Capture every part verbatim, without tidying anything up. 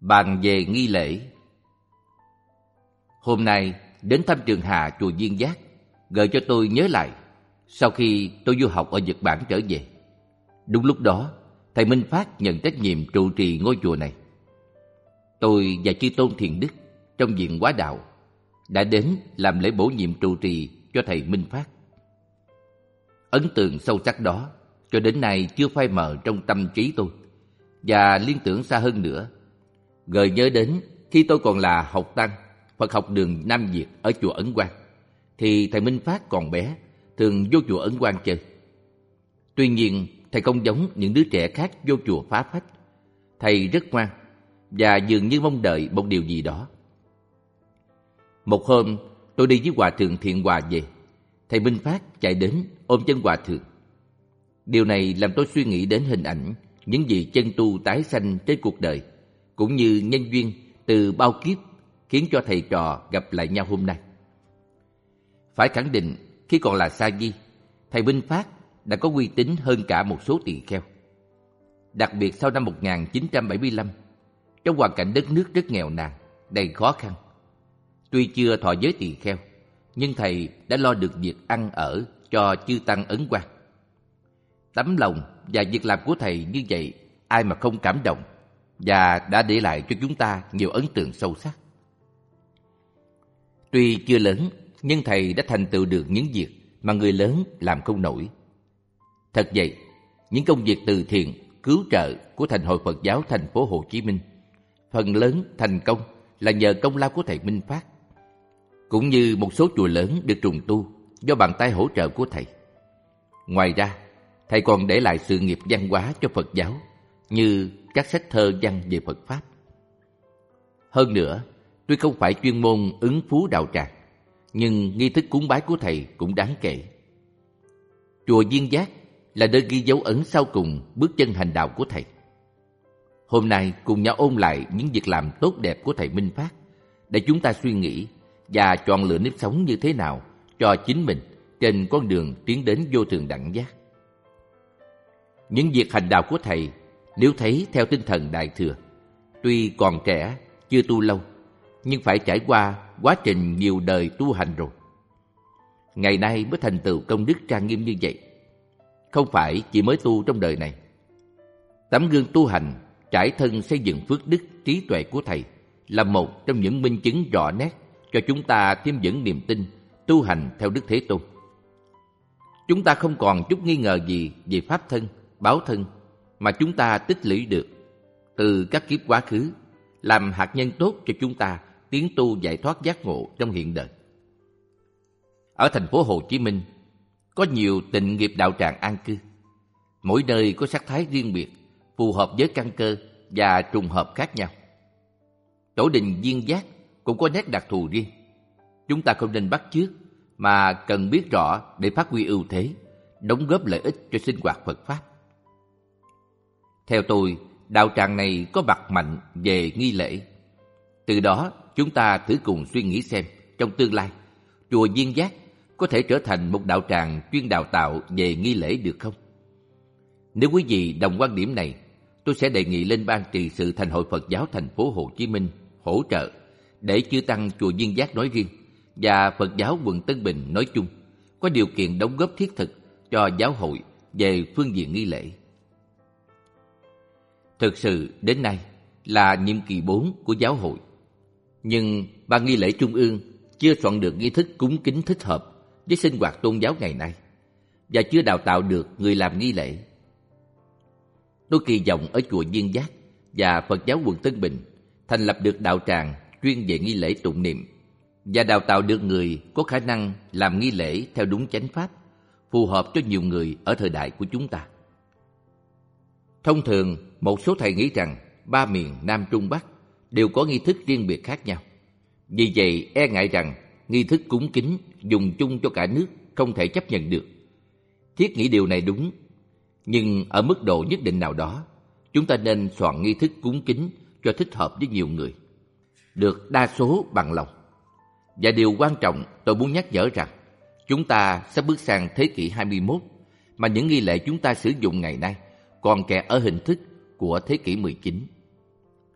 Bàn về nghi lễ. Hôm nay đến thăm Trường Hà chùa Viên Giác, gợi cho tôi nhớ lại sau khi tôi du học ở Nhật Bản trở về. Đúng lúc đó, thầy Minh Phát nhận trách nhiệm trụ trì ngôi chùa này. Tôi và chư tôn thiền đức trong viện Hóa Đạo đã đến làm lễ bổ nhiệm trụ trì cho thầy Minh Phát. Ấn tượng sâu sắc đó cho đến nay chưa phai mờ trong tâm trí tôi, và liên tưởng xa hơn nữa, gợi nhớ đến khi tôi còn là học tăng Phật học đường Nam Việt ở chùa Ấn Quang, thì thầy Minh Phát còn bé, thường vô chùa Ấn Quang chơi. Tuy nhiên, thầy không giống những đứa trẻ khác vô chùa phá phách. Thầy rất ngoan và dường như mong đợi một điều gì đó. Một hôm, tôi đi với Hòa thượng Thiện Hòa về. Thầy Minh Phát chạy đến ôm chân Hòa thượng. Điều này làm tôi suy nghĩ đến hình ảnh những vị chân tu tái sanh trên cuộc đời, cũng như nhân duyên từ bao kiếp khiến cho thầy trò gặp lại nhau hôm nay. Phải khẳng định, khi còn là sa di, thầy Minh Phát đã có uy tín hơn cả một số tỳ kheo. Đặc biệt sau năm một nghìn chín trăm bảy mươi lăm, trong hoàn cảnh đất nước rất nghèo nàn, đầy khó khăn. Tuy chưa thọ giới tỳ kheo, nhưng thầy đã lo được việc ăn ở cho chư tăng Ấn Quang. Tấm lòng và việc làm của thầy như vậy, ai mà không cảm động, và đã để lại cho chúng ta nhiều ấn tượng sâu sắc. Tuy chưa lớn, nhưng thầy đã thành tựu được những việc mà người lớn làm không nổi. Thật vậy, những công việc từ thiện, cứu trợ của Thành hội Phật giáo thành phố Hồ Chí Minh phần lớn thành công là nhờ công lao của thầy Minh Phát, cũng như một số chùa lớn được trùng tu do bàn tay hỗ trợ của thầy. Ngoài ra, thầy còn để lại sự nghiệp văn hóa cho Phật giáo, như các sách thơ văn về Phật Pháp. Hơn nữa, tuy không phải chuyên môn ứng phú đạo tràng, nhưng nghi thức cúng bái của thầy cũng đáng kể. Chùa Viên Giác là nơi ghi dấu ấn sau cùng bước chân hành đạo của thầy. Hôm nay cùng nhau ôn lại những việc làm tốt đẹp của thầy Minh Phát, để chúng ta suy nghĩ và chọn lựa nếp sống như thế nào cho chính mình trên con đường tiến đến vô thượng đẳng giác. Những việc hành đạo của thầy, nếu thấy theo tinh thần Đại Thừa, tuy còn trẻ, chưa tu lâu, nhưng phải trải qua quá trình nhiều đời tu hành rồi. Ngày nay mới thành tựu công đức trang nghiêm như vậy. Không phải chỉ mới tu trong đời này. Tấm gương tu hành, trải thân xây dựng phước đức trí tuệ của thầy là một trong những minh chứng rõ nét cho chúng ta thêm vững niềm tin tu hành theo Đức Thế Tôn. Chúng ta không còn chút nghi ngờ gì về pháp thân, báo thân mà chúng ta tích lũy được từ các kiếp quá khứ, làm hạt nhân tốt cho chúng ta tiến tu giải thoát giác ngộ trong hiện đời. Ở thành phố Hồ Chí Minh, có nhiều tịnh nghiệp đạo tràng an cư. Mỗi nơi có sắc thái riêng biệt, phù hợp với căn cơ và trùng hợp khác nhau. Tổ đình Viên Giác cũng có nét đặc thù riêng. Chúng ta không nên bắt chước, mà cần biết rõ để phát huy ưu thế, đóng góp lợi ích cho sinh hoạt Phật Pháp. Theo tôi, đạo tràng này có mặt mạnh về nghi lễ. Từ đó, chúng ta thử cùng suy nghĩ xem, trong tương lai, chùa Viên Giác có thể trở thành một đạo tràng chuyên đào tạo về nghi lễ được không? Nếu quý vị đồng quan điểm này, tôi sẽ đề nghị lên ban trị sự Thành hội Phật giáo thành phố Hồ Chí Minh hỗ trợ để chư tăng chùa Viên Giác nói riêng và Phật giáo quận Tân Bình nói chung có điều kiện đóng góp thiết thực cho giáo hội về phương diện nghi lễ. Thực sự đến nay là nhiệm kỳ bốn của giáo hội, nhưng ban nghi lễ trung ương chưa soạn được nghi thức cúng kính thích hợp với sinh hoạt tôn giáo ngày nay và chưa đào tạo được người làm nghi lễ. Tôi kỳ vọng ở chùa Viên Giác và Phật giáo quận Tân Bình thành lập được đạo tràng chuyên về nghi lễ tụng niệm và đào tạo được người có khả năng làm nghi lễ theo đúng chánh pháp, phù hợp cho nhiều người ở thời đại của chúng ta. Thông thường, một số thầy nghĩ rằng ba miền Nam Trung Bắc đều có nghi thức riêng biệt khác nhau. Vì vậy, e ngại rằng nghi thức cúng kính dùng chung cho cả nước không thể chấp nhận được. Thiết nghĩ điều này đúng, nhưng ở mức độ nhất định nào đó, chúng ta nên soạn nghi thức cúng kính cho thích hợp với nhiều người, được đa số bằng lòng. Và điều quan trọng tôi muốn nhắc nhở rằng, chúng ta sắp bước sang thế kỷ hai mươi mốt, mà những nghi lễ chúng ta sử dụng ngày nay còn kẹt ở hình thức của thế kỷ mười chín.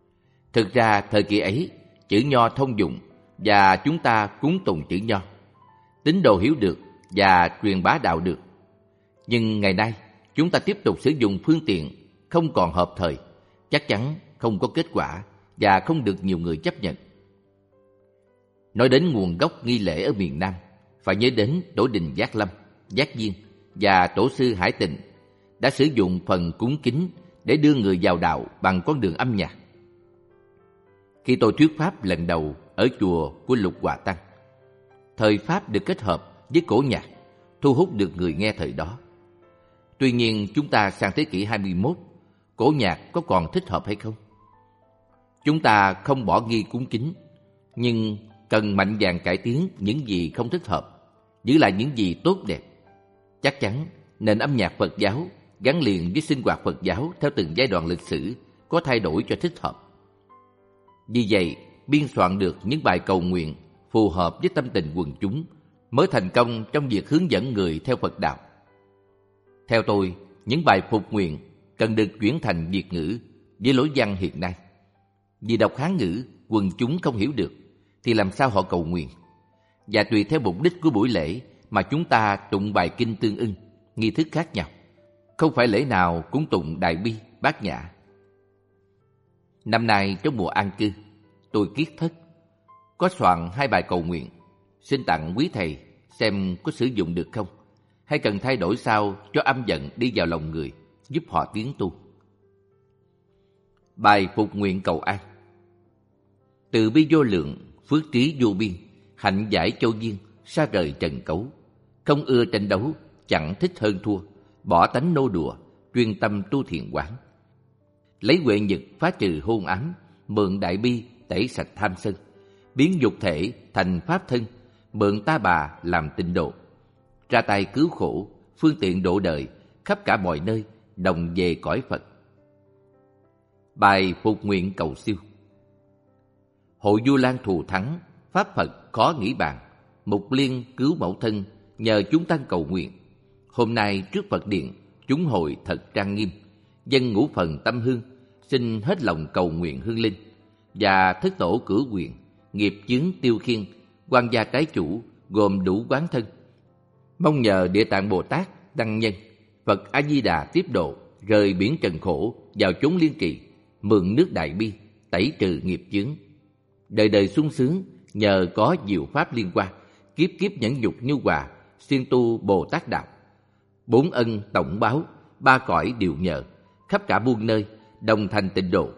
Thực ra thời kỳ ấy, chữ Nho thông dụng và chúng ta cúng tùng chữ Nho. Tín đồ hiểu được và truyền bá đạo được. Nhưng ngày nay, chúng ta tiếp tục sử dụng phương tiện không còn hợp thời, chắc chắn không có kết quả và không được nhiều người chấp nhận. Nói đến nguồn gốc nghi lễ ở miền Nam, phải nhớ đến tổ đình Giác Lâm, Giác Viên và tổ sư Hải Tịnh đã sử dụng phần cúng kính để đưa người vào đạo bằng con đường âm nhạc. Khi tôi thuyết pháp lần đầu ở chùa của Lục Hòa Tăng, thời pháp được kết hợp với cổ nhạc, thu hút được người nghe thời đó. Tuy nhiên, chúng ta sang thế kỷ hai mươi mốt, cổ nhạc có còn thích hợp hay không? Chúng ta không bỏ nghi cúng kính, nhưng cần mạnh dạn cải tiến những gì không thích hợp, giữ lại những gì tốt đẹp. Chắc chắn, nền âm nhạc Phật giáo gắn liền với sinh hoạt Phật giáo theo từng giai đoạn lịch sử có thay đổi cho thích hợp. Vì vậy, biên soạn được những bài cầu nguyện phù hợp với tâm tình quần chúng mới thành công trong việc hướng dẫn người theo Phật đạo. Theo tôi, những bài phục nguyện cần được chuyển thành Việt ngữ với lối văn hiện nay. Vì đọc Hán ngữ, quần chúng không hiểu được, thì làm sao họ cầu nguyện? Và tùy theo mục đích của buổi lễ mà chúng ta tụng bài kinh tương ưng, nghi thức khác nhau. Không phải lễ nào cũng tụng Đại Bi, Bát Nhã. Năm nay trong mùa an cư, tôi kiết thất, có soạn hai bài cầu nguyện, xin tặng quý thầy xem có sử dụng được không, hay cần thay đổi sao cho âm vận đi vào lòng người, giúp họ tiến tu. Bài phục nguyện cầu an: từ bi vô lượng, phước trí vô biên, hạnh giải châu duyên, xa rời trần cấu. Không ưa tranh đấu, chẳng thích hơn thua, bỏ tánh nô đùa, chuyên tâm tu thiền quán. Lấy huệ nhật phá trừ hôn ám, mượn đại bi tẩy sạch tham sân, biến dục thể thành pháp thân, mượn ta bà làm tịnh độ. Ra tay cứu khổ, phương tiện độ đời, khắp cả mọi nơi, đồng về cõi Phật. Bài phục nguyện cầu siêu: hội Vu Lan thù thắng, pháp Phật khó nghĩ bàn. Mục liên cứu mẫu thân, nhờ chúng tăng cầu nguyện. Hôm nay trước Phật điện, chúng hội thật trang nghiêm. Dân ngũ phần tâm hương, xin hết lòng cầu nguyện hương linh. Và thất tổ cử quyền, nghiệp chướng tiêu khiên, quan gia trái chủ, gồm đủ quán thân. Mong nhờ Địa Tạng Bồ Tát, Đăng Nhân, Phật A-di-đà tiếp độ, rời biển trần khổ, vào chốn liên kỳ, mượn nước đại bi, tẩy trừ nghiệp chướng. Đời đời sung sướng, nhờ có diệu pháp liên quan, kiếp kiếp nhẫn nhục nhu hòa, siêng tu Bồ Tát đạo. Bốn ân tổng báo, ba cõi đều nhờ, khắp cả muôn nơi, đồng thành tịnh độ.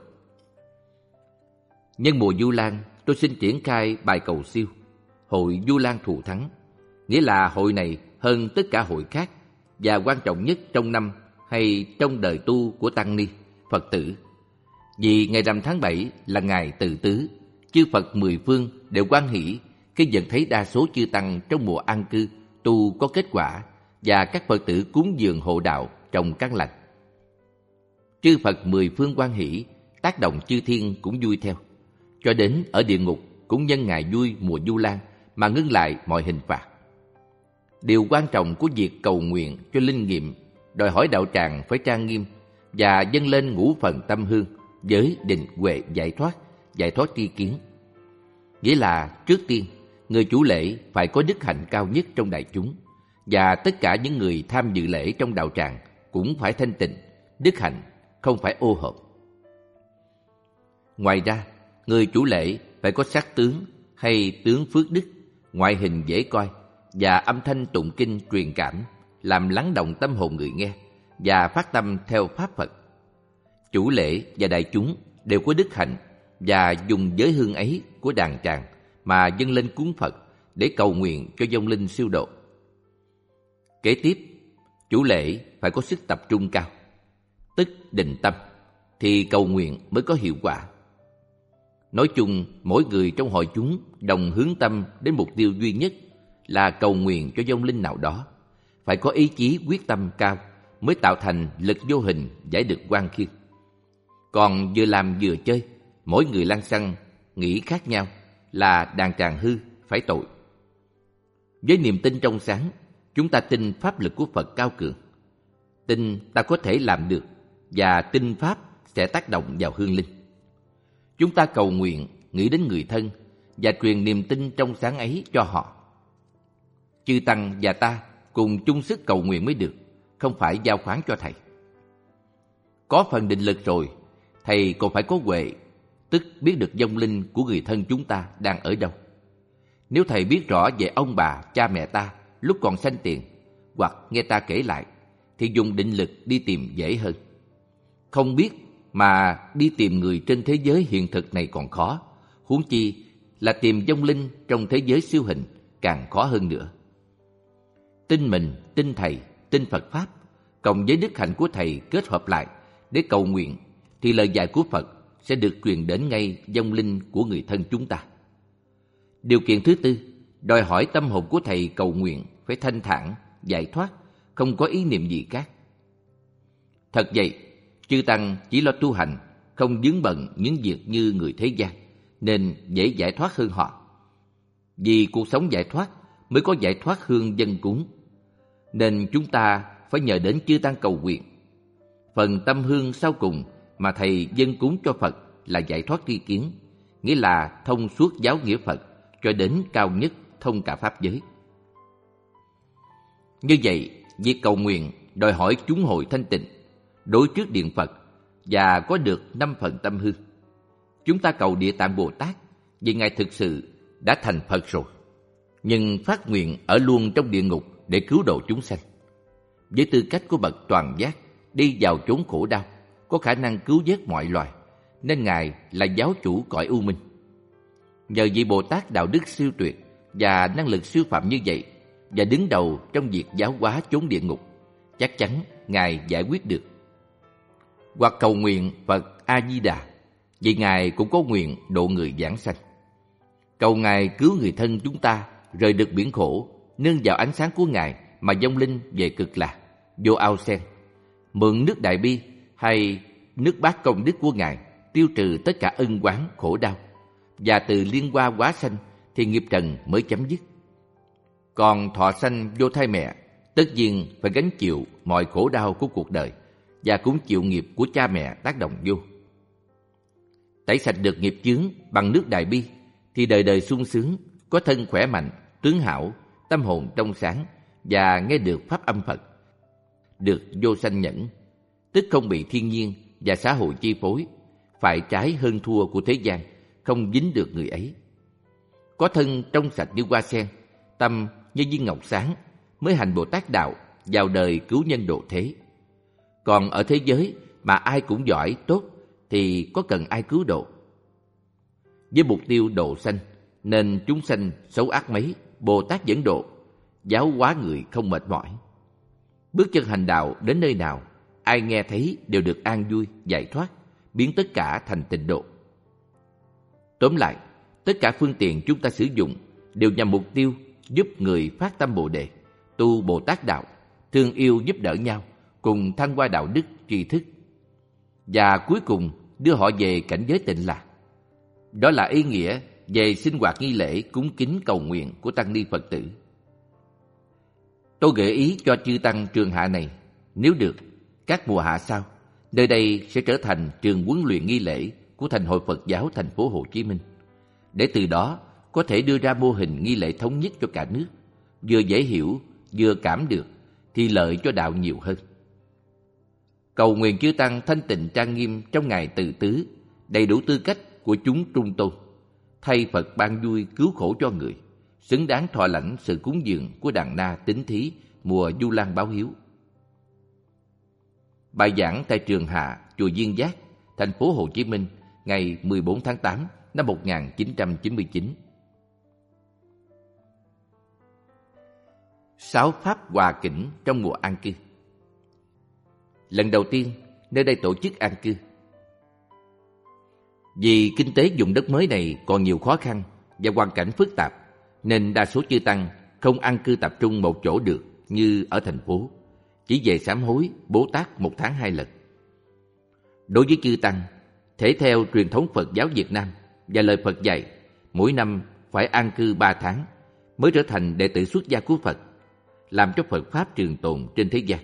Nhân mùa Vu Lan, tôi xin triển khai bài cầu siêu, hội Vu Lan thù thắng, nghĩa là hội này hơn tất cả hội khác và quan trọng nhất trong năm hay trong đời tu của tăng ni, Phật tử. Vì ngày rằm tháng bảy là ngày Từ Tứ, chư Phật mười phương đều hoan hỷ khi nhận thấy đa số chư tăng trong mùa an cư tu có kết quả và các Phật tử cúng dường hộ đạo trồng căn lành. Chư Phật mười phương hoan hỷ, tác động chư thiên cũng vui theo. Cho đến ở địa ngục cũng nhân ngày vui mùa Vu Lan mà ngưng lại mọi hình phạt. Điều quan trọng của việc cầu nguyện cho linh nghiệm đòi hỏi đạo tràng phải trang nghiêm và dâng lên ngũ phần tâm hương với định huệ giải thoát, giải thoát tri kiến. Nghĩa là trước tiên, người chủ lễ phải có đức hạnh cao nhất trong đại chúng, và tất cả những người tham dự lễ trong đạo tràng cũng phải thanh tịnh, đức hạnh, không phải ô hợp. Ngoài ra, người chủ lễ phải có sắc tướng hay tướng phước đức, ngoại hình dễ coi và âm thanh tụng kinh truyền cảm, làm lắng động tâm hồn người nghe và phát tâm theo pháp Phật. Chủ lễ và đại chúng đều có đức hạnh và dùng giới hương ấy của đàn tràng mà dâng lên cúng Phật để cầu nguyện cho vong linh siêu độ. Kế tiếp, chủ lễ phải có sức tập trung cao, tức định tâm, thì cầu nguyện mới có hiệu quả. Nói chung, mỗi người trong hội chúng đồng hướng tâm đến mục tiêu duy nhất là cầu nguyện cho vong linh nào đó. Phải có ý chí quyết tâm cao mới tạo thành lực vô hình giải được oan khiên. Còn vừa làm vừa chơi, mỗi người lăng xăng, nghĩ khác nhau là đàn tràng hư, phải tội. Với niềm tin trong sáng, chúng ta tin pháp lực của Phật cao cường. Tin ta có thể làm được và tin pháp sẽ tác động vào hương linh. Chúng ta cầu nguyện, nghĩ đến người thân và truyền niềm tin trong sáng ấy cho họ. Chư Tăng và ta cùng chung sức cầu nguyện mới được, không phải giao khoán cho Thầy. Có phần định lực rồi, Thầy còn phải có huệ, tức biết được vong linh của người thân chúng ta đang ở đâu. Nếu Thầy biết rõ về ông bà, cha mẹ ta lúc còn sanh tiền, hoặc nghe ta kể lại, thì dùng định lực đi tìm dễ hơn. Không biết mà đi tìm người trên thế giới hiện thực này còn khó, huống chi là tìm vong linh trong thế giới siêu hình càng khó hơn nữa. Tin mình, tin Thầy, tin Phật Pháp, cộng với đức hạnh của Thầy kết hợp lại để cầu nguyện, thì lời dạy của Phật sẽ được truyền đến ngay vong linh của người thân chúng ta. Điều kiện thứ tư, đòi hỏi tâm hồn của Thầy cầu nguyện phải thanh thản, giải thoát, không có ý niệm gì khác. Thật vậy, chư Tăng chỉ lo tu hành, không vướng bận những việc như người thế gian, nên dễ giải thoát hơn họ. Vì cuộc sống giải thoát mới có giải thoát hương dân cúng, nên chúng ta phải nhờ đến chư Tăng cầu nguyện. Phần tâm hương sau cùng mà Thầy dâng cúng cho Phật là giải thoát tri kiến, nghĩa là thông suốt giáo nghĩa Phật cho đến cao nhất thông cả pháp giới. Như vậy, việc cầu nguyện đòi hỏi chúng hội thanh tịnh, đối trước điện Phật và có được năm phần tâm hương. Chúng ta cầu Địa Tạng Bồ Tát vì Ngài thực sự đã thành Phật rồi, nhưng phát nguyện ở luôn trong địa ngục để cứu độ chúng sanh. Với tư cách của bậc toàn giác, đi vào chốn khổ đau, có khả năng cứu vớt mọi loài, nên Ngài là giáo chủ cõi u minh. Nhờ vị Bồ Tát đạo đức siêu tuyệt và năng lực siêu phàm như vậy, và đứng đầu trong việc giáo hóa chốn địa ngục, chắc chắn Ngài giải quyết được. Hoặc cầu nguyện Phật A-di-đà, vì Ngài cũng có nguyện độ người giảng sanh. Cầu Ngài cứu người thân chúng ta rời được biển khổ, nương vào ánh sáng của Ngài mà vong linh về cực lạc, vô ao sen. Mượn nước đại bi hay nước bát công đức của Ngài tiêu trừ tất cả ân oán khổ đau, và từ liên hoa hóa sanh thì nghiệp trần mới chấm dứt. Còn thọ sanh vô thai mẹ, tất nhiên phải gánh chịu mọi khổ đau của cuộc đời và cũng chịu nghiệp của cha mẹ tác động vô. Tẩy sạch được nghiệp chướng bằng nước đại bi thì đời đời sung sướng, có thân khỏe mạnh, tướng hảo, tâm hồn trong sáng và nghe được pháp âm Phật, được vô sanh nhẫn, tức không bị thiên nhiên và xã hội chi phối, phải trái hơn thua của thế gian, không dính được người ấy. Có thân trong sạch như hoa sen, tâm như viên ngọc sáng, mới hành Bồ Tát đạo, vào đời cứu nhân độ thế. Còn ở thế giới mà ai cũng giỏi, tốt, thì có cần ai cứu độ? Với mục tiêu độ sanh, nên chúng sanh xấu ác mấy, Bồ Tát dẫn độ, giáo hóa người không mệt mỏi. Bước chân hành đạo đến nơi nào, ai nghe thấy đều được an vui, giải thoát, biến tất cả thành tịnh độ. Tóm lại, tất cả phương tiện chúng ta sử dụng đều nhằm mục tiêu giúp người phát tâm Bồ Đề, tu Bồ Tát đạo, thương yêu giúp đỡ nhau, cùng thăng hoa đạo đức, tri thức. Và cuối cùng đưa họ về cảnh giới tịnh lạc. Đó là ý nghĩa về sinh hoạt nghi lễ cúng kính cầu nguyện của tăng ni Phật tử. Tôi gợi ý cho chư tăng trường hạ này, nếu được, các mùa hạ sau, nơi đây sẽ trở thành trường huấn luyện nghi lễ của Thành hội Phật giáo thành phố Hồ Chí Minh, để từ đó có thể đưa ra mô hình nghi lễ thống nhất cho cả nước, vừa dễ hiểu, vừa cảm được, thì lợi cho đạo nhiều hơn. Cầu nguyện chư tăng thanh tịnh trang nghiêm trong ngày Từ Tứ, đầy đủ tư cách của chúng trung tôn, thay Phật ban vui cứu khổ cho người, xứng đáng thọ lãnh sự cúng dường của đàn na tín thí mùa Du Lan báo hiếu. Bài giảng tại Trường Hạ, chùa Duyên Giác, thành phố Hồ Chí Minh, ngày mười bốn tháng tám năm một nghìn chín trăm chín mươi chín. Sáu pháp hòa kỉnh trong mùa an cư. Lần đầu tiên, nơi đây tổ chức an cư. Vì kinh tế vùng đất mới này còn nhiều khó khăn và hoàn cảnh phức tạp, nên đa số chư tăng không an cư tập trung một chỗ được như ở thành phố, chỉ về sám hối, Bố Tát một tháng hai lần. Đối với chư tăng, thể theo truyền thống Phật giáo Việt Nam và lời Phật dạy, mỗi năm phải an cư ba tháng mới trở thành đệ tử xuất gia của Phật, làm cho Phật Pháp trường tồn trên thế gian.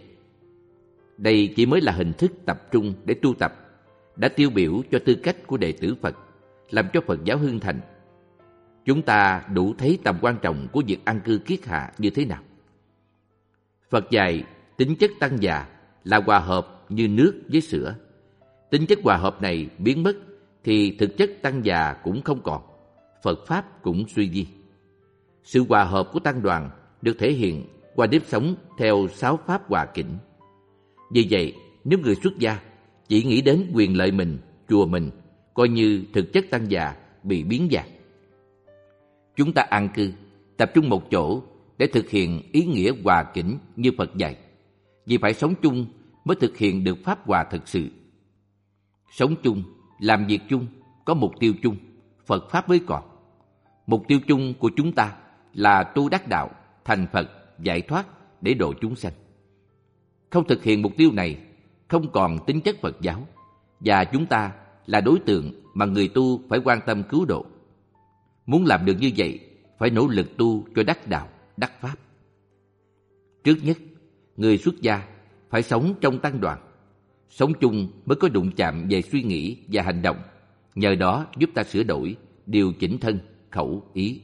Đây chỉ mới là hình thức tập trung để tu tập, đã tiêu biểu cho tư cách của đệ tử Phật, làm cho Phật giáo hưng thành. Chúng ta đủ thấy tầm quan trọng của việc an cư kiết hạ như thế nào. Phật dạy tính chất tăng già là hòa hợp như nước với sữa. Tính chất hòa hợp này biến mất thì thực chất tăng già cũng không còn, Phật Pháp cũng suy vi. Sự hòa hợp của tăng đoàn được thể hiện qua nếp sống theo sáu pháp hòa kỉnh. Vì vậy, nếu người xuất gia chỉ nghĩ đến quyền lợi mình, chùa mình, coi như thực chất tăng già bị biến dạng. Chúng ta an cư, tập trung một chỗ để thực hiện ý nghĩa hòa kỉnh như Phật dạy. Vì phải sống chung mới thực hiện được pháp hòa thực sự. Sống chung, làm việc chung, có mục tiêu chung, Phật Pháp mới còn. Mục tiêu chung của chúng ta là tu đắc đạo, thành Phật, giải thoát để độ chúng sanh. Không thực hiện mục tiêu này, không còn tính chất Phật giáo, và chúng ta là đối tượng mà người tu phải quan tâm cứu độ. Muốn làm được như vậy, phải nỗ lực tu cho đắc đạo, đắc Pháp. Trước nhất, người xuất gia phải sống trong tăng đoàn. Sống chung mới có đụng chạm về suy nghĩ và hành động, nhờ đó giúp ta sửa đổi, điều chỉnh thân, khẩu, ý.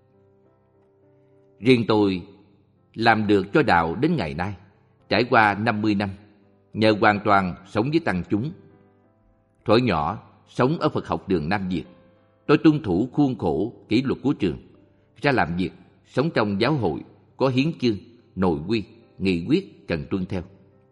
Riêng tôi làm được cho đạo đến ngày nay, trải qua năm mươi năm, nhờ hoàn toàn sống với tăng chúng. Thuở nhỏ, sống ở Phật học đường Nam Việt, tôi tuân thủ khuôn khổ, kỷ luật của trường, ra làm việc, sống trong giáo hội, có hiến chương, nội quy, nghị quyết cần tuân theo.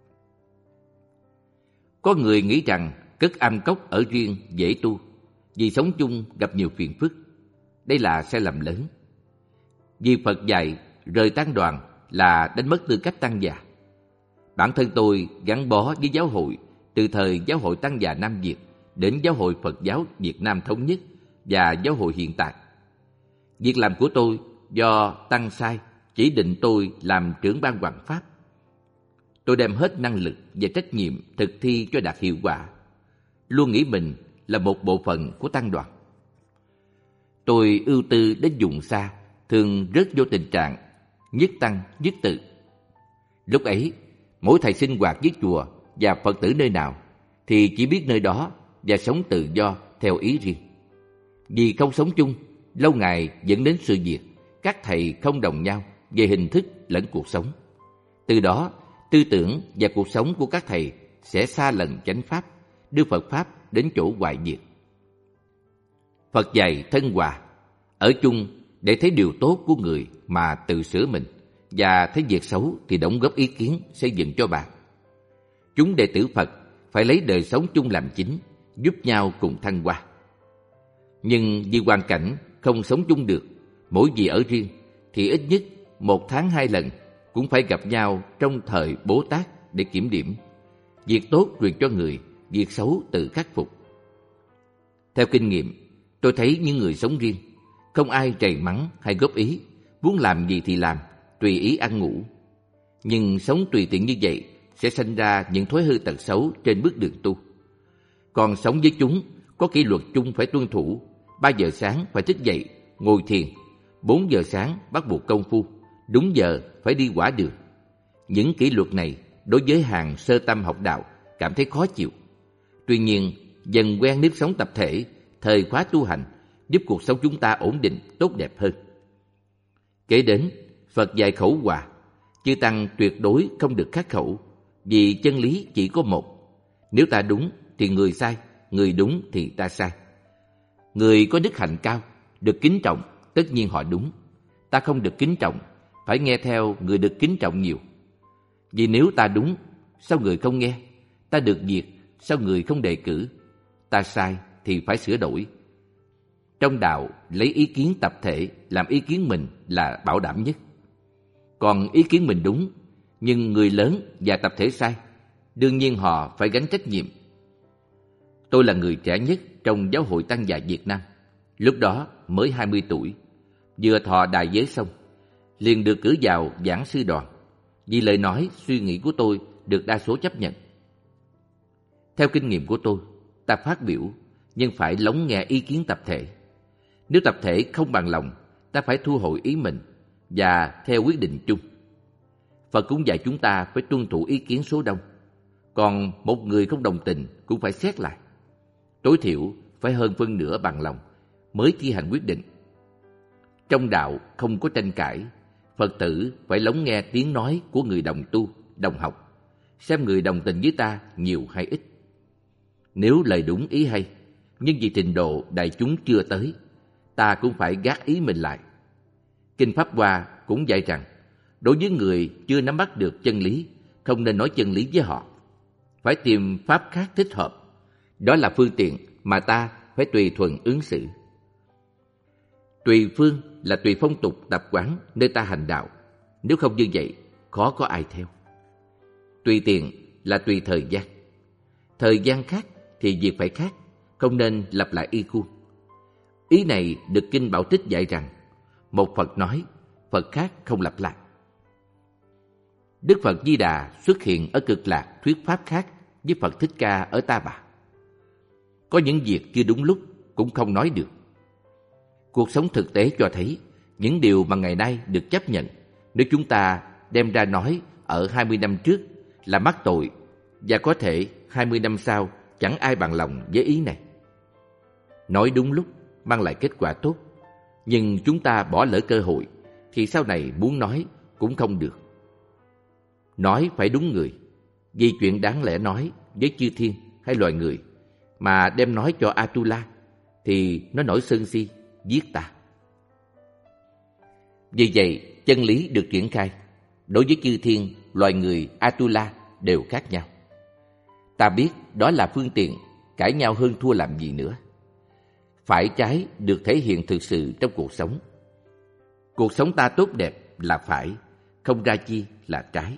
Có người nghĩ rằng cất am cốc ở riêng dễ tu, vì sống chung gặp nhiều phiền phức. Đây là sai lầm lớn. Vì Phật dạy rời tăng đoàn là đánh mất tư cách tăng già. Bản thân tôi gắn bó với giáo hội từ thời Giáo hội Tăng già Nam Việt đến Giáo hội Phật giáo Việt Nam Thống nhất và giáo hội hiện tại. Việc làm của tôi do tăng sai chỉ định tôi làm trưởng ban hoằng pháp. Tôi đem hết năng lực và trách nhiệm thực thi cho đạt hiệu quả, luôn nghĩ mình là một bộ phận của tăng đoàn. Tôi ưu tư đến vùng xa, thường rớt vô tình trạng nhất tăng nhất tự. Lúc ấy, mỗi thầy sinh hoạt với chùa và Phật tử nơi nào thì chỉ biết nơi đó và sống tự do theo ý riêng. Vì không sống chung, lâu ngày dẫn đến sự việc các thầy không đồng nhau về hình thức lẫn cuộc sống. Từ đó, tư tưởng và cuộc sống của các thầy sẽ xa lẫn chánh pháp, đưa Phật Pháp đến chỗ hoại diệt. Phật dạy thân hòa, ở chung để thấy điều tốt của người mà tự sửa mình, và thấy việc xấu thì đóng góp ý kiến xây dựng cho bạn. Chúng đệ tử Phật phải lấy đời sống chung làm chính, giúp nhau cùng thăng hoa. Nhưng vì hoàn cảnh không sống chung được, mỗi vị ở riêng, thì ít nhất một tháng hai lần cũng phải gặp nhau trong thời Bố Tát để kiểm điểm. Việc tốt truyền cho người, việc xấu tự khắc phục. Theo kinh nghiệm, tôi thấy những người sống riêng, không ai trầy mắng hay góp ý, muốn làm gì thì làm, tùy ý ăn ngủ. Nhưng sống tùy tiện như vậy sẽ sinh ra những thói hư tật xấu trên bước đường tu. Còn sống với chúng, có kỷ luật chung phải tuân thủ. Ba giờ sáng phải thức dậy, ngồi thiền. Bốn giờ sáng bắt buộc công phu. Đúng giờ phải đi quả đường. Những kỷ luật này đối với hàng sơ tâm học đạo cảm thấy khó chịu. Tuy nhiên, dần quen nếp sống tập thể, thời khóa tu hành giúp cuộc sống chúng ta ổn định, tốt đẹp hơn. Kể đến, Phật dạy khẩu hòa, chư tăng tuyệt đối không được khắc khẩu, vì chân lý chỉ có một. Nếu ta đúng thì người sai, người đúng thì ta sai. Người có đức hạnh cao, được kính trọng, tất nhiên họ đúng. Ta không được kính trọng, phải nghe theo người được kính trọng nhiều. Vì nếu ta đúng, sao người không nghe? Ta được việc, sao người không đề cử? Ta sai thì phải sửa đổi. Trong đạo, lấy ý kiến tập thể làm ý kiến mình là bảo đảm nhất. Còn ý kiến mình đúng, nhưng người lớn và tập thể sai, đương nhiên họ phải gánh trách nhiệm. Tôi là người trẻ nhất trong Giáo hội Tăng già Việt Nam. Lúc đó mới hai mươi tuổi, vừa thọ đại giới xong, liền được cử vào giảng sư đoàn, vì lời nói, suy nghĩ của tôi được đa số chấp nhận. Theo kinh nghiệm của tôi, ta phát biểu, nhưng phải lắng nghe ý kiến tập thể. Nếu tập thể không bằng lòng, ta phải thu hồi ý mình và theo quyết định chung. Phật cũng dạy chúng ta phải tuân thủ ý kiến số đông. Còn một người không đồng tình cũng phải xét lại. Tối thiểu phải hơn phân nửa bằng lòng mới thi hành quyết định. Trong đạo không có tranh cãi, Phật tử phải lắng nghe tiếng nói của người đồng tu, đồng học, xem người đồng tình với ta nhiều hay ít. Nếu lời đúng ý hay, nhưng vì trình độ đại chúng chưa tới, ta cũng phải gác ý mình lại. Kinh Pháp Hoa cũng dạy rằng, đối với người chưa nắm bắt được chân lý, không nên nói chân lý với họ. Phải tìm pháp khác thích hợp. Đó là phương tiện mà ta phải tùy thuận ứng xử. Tùy phương là tùy phong tục tập quán nơi ta hành đạo. Nếu không như vậy, khó có ai theo. Tùy tiện là tùy thời gian. Thời gian khác thì việc phải khác, không nên lặp lại y khuôn. Ý này được Kinh Bảo Tích dạy rằng, một Phật nói, Phật khác không lặp lại. Đức Phật Di Đà xuất hiện ở Cực Lạc thuyết pháp khác với Phật Thích Ca ở Ta Bà. Có những việc chưa đúng lúc cũng không nói được. Cuộc sống thực tế cho thấy những điều mà ngày nay được chấp nhận, nếu chúng ta đem ra nói ở hai mươi năm trước là mắc tội, và có thể hai mươi năm sau chẳng ai bằng lòng với ý này. Nói đúng lúc mang lại kết quả tốt, nhưng chúng ta bỏ lỡ cơ hội thì sau này muốn nói cũng không được. Nói phải đúng người, vì chuyện đáng lẽ nói với chư thiên hay loài người mà đem nói cho Atula thì nó nổi sân si giết ta. Vì vậy chân lý được triển khai đối với chư thiên, loài người, Atula đều khác nhau. Ta biết đó là phương tiện, cãi nhau hơn thua làm gì nữa. Phải trái được thể hiện thực sự trong cuộc sống. Cuộc sống ta tốt đẹp là phải, không ra chi là trái.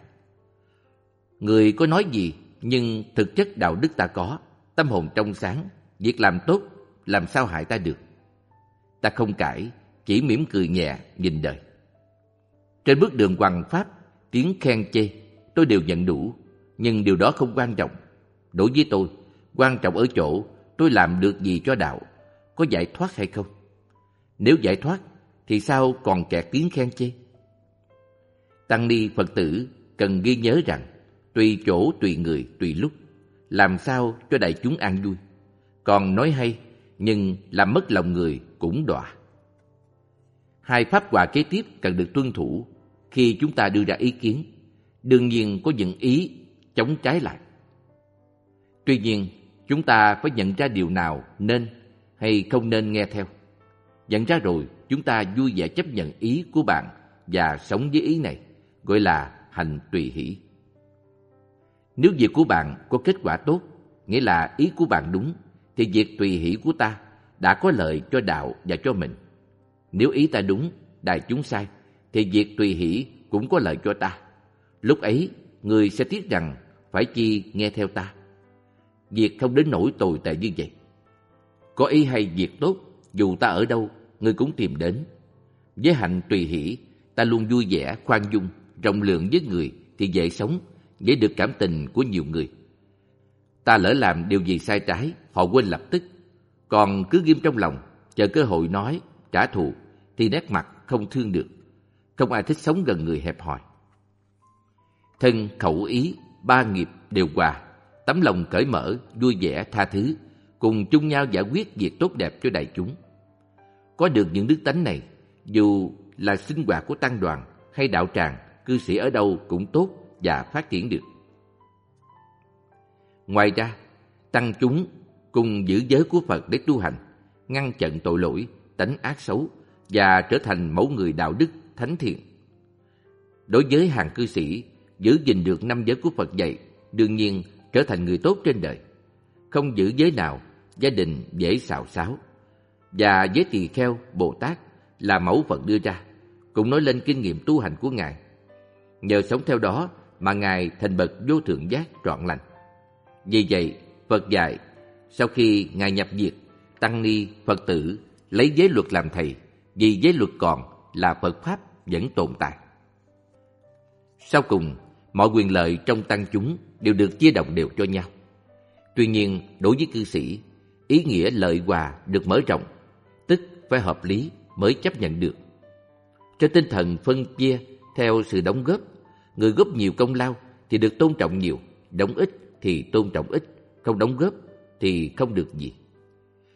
Người có nói gì nhưng thực chất đạo đức ta có, tâm hồn trong sáng, việc làm tốt làm sao hại ta được. Ta không cãi, chỉ mỉm cười nhẹ nhìn đời. Trên bước đường hoằng pháp, tiếng khen chê tôi đều nhận đủ, nhưng điều đó không quan trọng. Đối với tôi, quan trọng ở chỗ tôi làm được gì cho đạo, có giải thoát hay không. Nếu giải thoát thì sao còn kẹt tiếng khen chê. Tăng ni Phật tử cần ghi nhớ rằng tùy chỗ, tùy người, tùy lúc, làm sao cho đại chúng an vui. Còn nói hay nhưng làm mất lòng người cũng đọa. Hai pháp hòa kế tiếp cần được tuân thủ khi chúng ta đưa ra ý kiến. Đương nhiên có những ý chống trái lại. Tuy nhiên, chúng ta phải nhận ra điều nào nên hay không nên nghe theo. Nhận ra rồi, chúng ta vui vẻ chấp nhận ý của bạn và sống với ý này, gọi là hành tùy hỷ. Nếu việc của bạn có kết quả tốt, nghĩa là ý của bạn đúng, thì việc tùy hỷ của ta đã có lợi cho đạo và cho mình. Nếu ý ta đúng, đại chúng sai, thì việc tùy hỷ cũng có lợi cho ta. Lúc ấy, người sẽ tiếc rằng phải chi nghe theo ta. Việc không đến nỗi tồi tệ như vậy. Có ý hay việc tốt, dù ta ở đâu, người cũng tìm đến. Với hạnh tùy hỷ, ta luôn vui vẻ, khoan dung, rộng lượng với người thì dễ sống, dễ được cảm tình của nhiều người. Ta lỡ làm điều gì sai trái, họ quên lập tức. Còn cứ ghim trong lòng, chờ cơ hội nói, trả thù, thì nét mặt không thương được. Không ai thích sống gần người hẹp hòi. Thân, khẩu, ý, ba nghiệp đều hòa, tấm lòng cởi mở, vui vẻ, tha thứ, cùng chung nhau giải quyết việc tốt đẹp cho đại chúng. Có được những đức tánh này, dù là sinh hoạt của tăng đoàn hay đạo tràng, cư sĩ ở đâu cũng tốt và phát triển được. Ngoài ra, tăng chúng cùng giữ giới của Phật để tu hành, ngăn chặn tội lỗi, tánh ác xấu và trở thành mẫu người đạo đức, thánh thiện. Đối với hàng cư sĩ, giữ gìn được năm giới của Phật dạy, đương nhiên trở thành người tốt trên đời. Không giữ giới nào, gia đình dễ xào xáo. Và giới tỳ kheo, Bồ Tát là mẫu Phật đưa ra, cũng nói lên kinh nghiệm tu hành của Ngài. Nhờ sống theo đó mà Ngài thành bậc vô thượng giác trọn lành. Vì vậy, Phật dạy, sau khi Ngài nhập diệt, tăng ni, Phật tử lấy giới luật làm thầy, vì giới luật còn là Phật Pháp vẫn tồn tại. Sau cùng, mọi quyền lợi trong tăng chúng đều được chia đồng đều cho nhau. Tuy nhiên, đối với cư sĩ, ý nghĩa lợi hòa được mở rộng, tức phải hợp lý mới chấp nhận được. Trên tinh thần phân chia theo sự đóng góp, người góp nhiều công lao thì được tôn trọng nhiều, đóng ít thì tôn trọng ít, không đóng góp thì không được gì.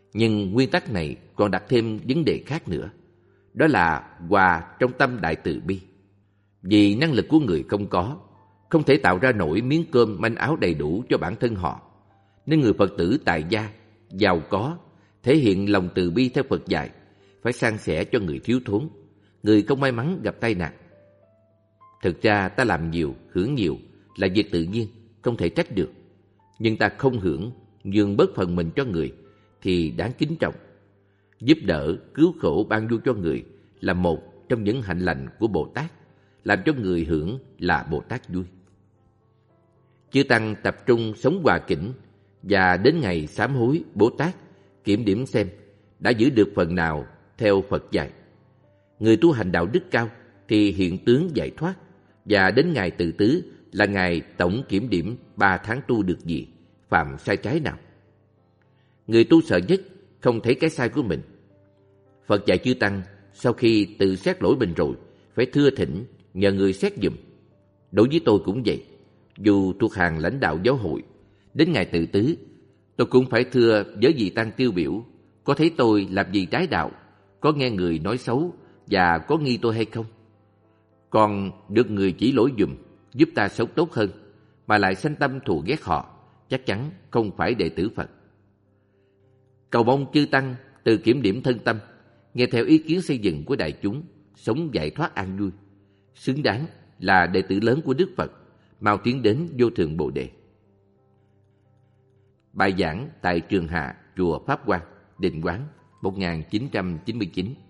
Nhưng nguyên tắc này còn đặt thêm vấn đề khác nữa. Đó là hòa trong tâm đại từ bi. Vì năng lực của người không có, không thể tạo ra nổi miếng cơm manh áo đầy đủ cho bản thân họ, nên người Phật tử tại gia, giàu có, thể hiện lòng từ bi theo Phật dạy, phải san sẻ cho người thiếu thốn, người không may mắn gặp tai nạn. Thực ra ta làm nhiều, hưởng nhiều là việc tự nhiên, không thể trách được. Nhưng ta không hưởng, nhường bớt phần mình cho người thì đáng kính trọng. Giúp đỡ, cứu khổ, ban vui cho người là một trong những hạnh lành của Bồ Tát, làm cho người hưởng là Bồ Tát vui. Chư Tăng tập trung sống hòa kỉnh, và đến ngày sám hối, Bồ Tát kiểm điểm xem đã giữ được phần nào theo Phật dạy. Người tu hành đạo đức cao thì hiện tướng giải thoát, và đến ngày tự tứ là ngày tổng kiểm điểm ba tháng tu được gì, phạm sai trái nào. Người tu sợ nhất không thấy cái sai của mình. Phật dạy chư Tăng sau khi tự xét lỗi mình rồi phải thưa thỉnh nhờ người xét giùm. Đối với tôi cũng vậy. Dù thuộc hàng lãnh đạo giáo hội, đến ngày tự tứ tôi cũng phải thưa với vị Tăng tiêu biểu có thấy tôi làm gì trái đạo, có nghe người nói xấu và có nghi tôi hay không. Còn được người chỉ lỗi giùm, giúp ta sống tốt hơn, mà lại sanh tâm thù ghét họ, chắc chắn không phải đệ tử Phật. Cầu mong chư Tăng từ kiểm điểm thân tâm, nghe theo ý kiến xây dựng của đại chúng, sống giải thoát an vui, xứng đáng là đệ tử lớn của Đức Phật, mau tiến đến vô thượng Bồ Đề. Bài giảng tại Trường Hạ, chùa Pháp Quang, Định Quán, một nghìn chín trăm chín mươi chín.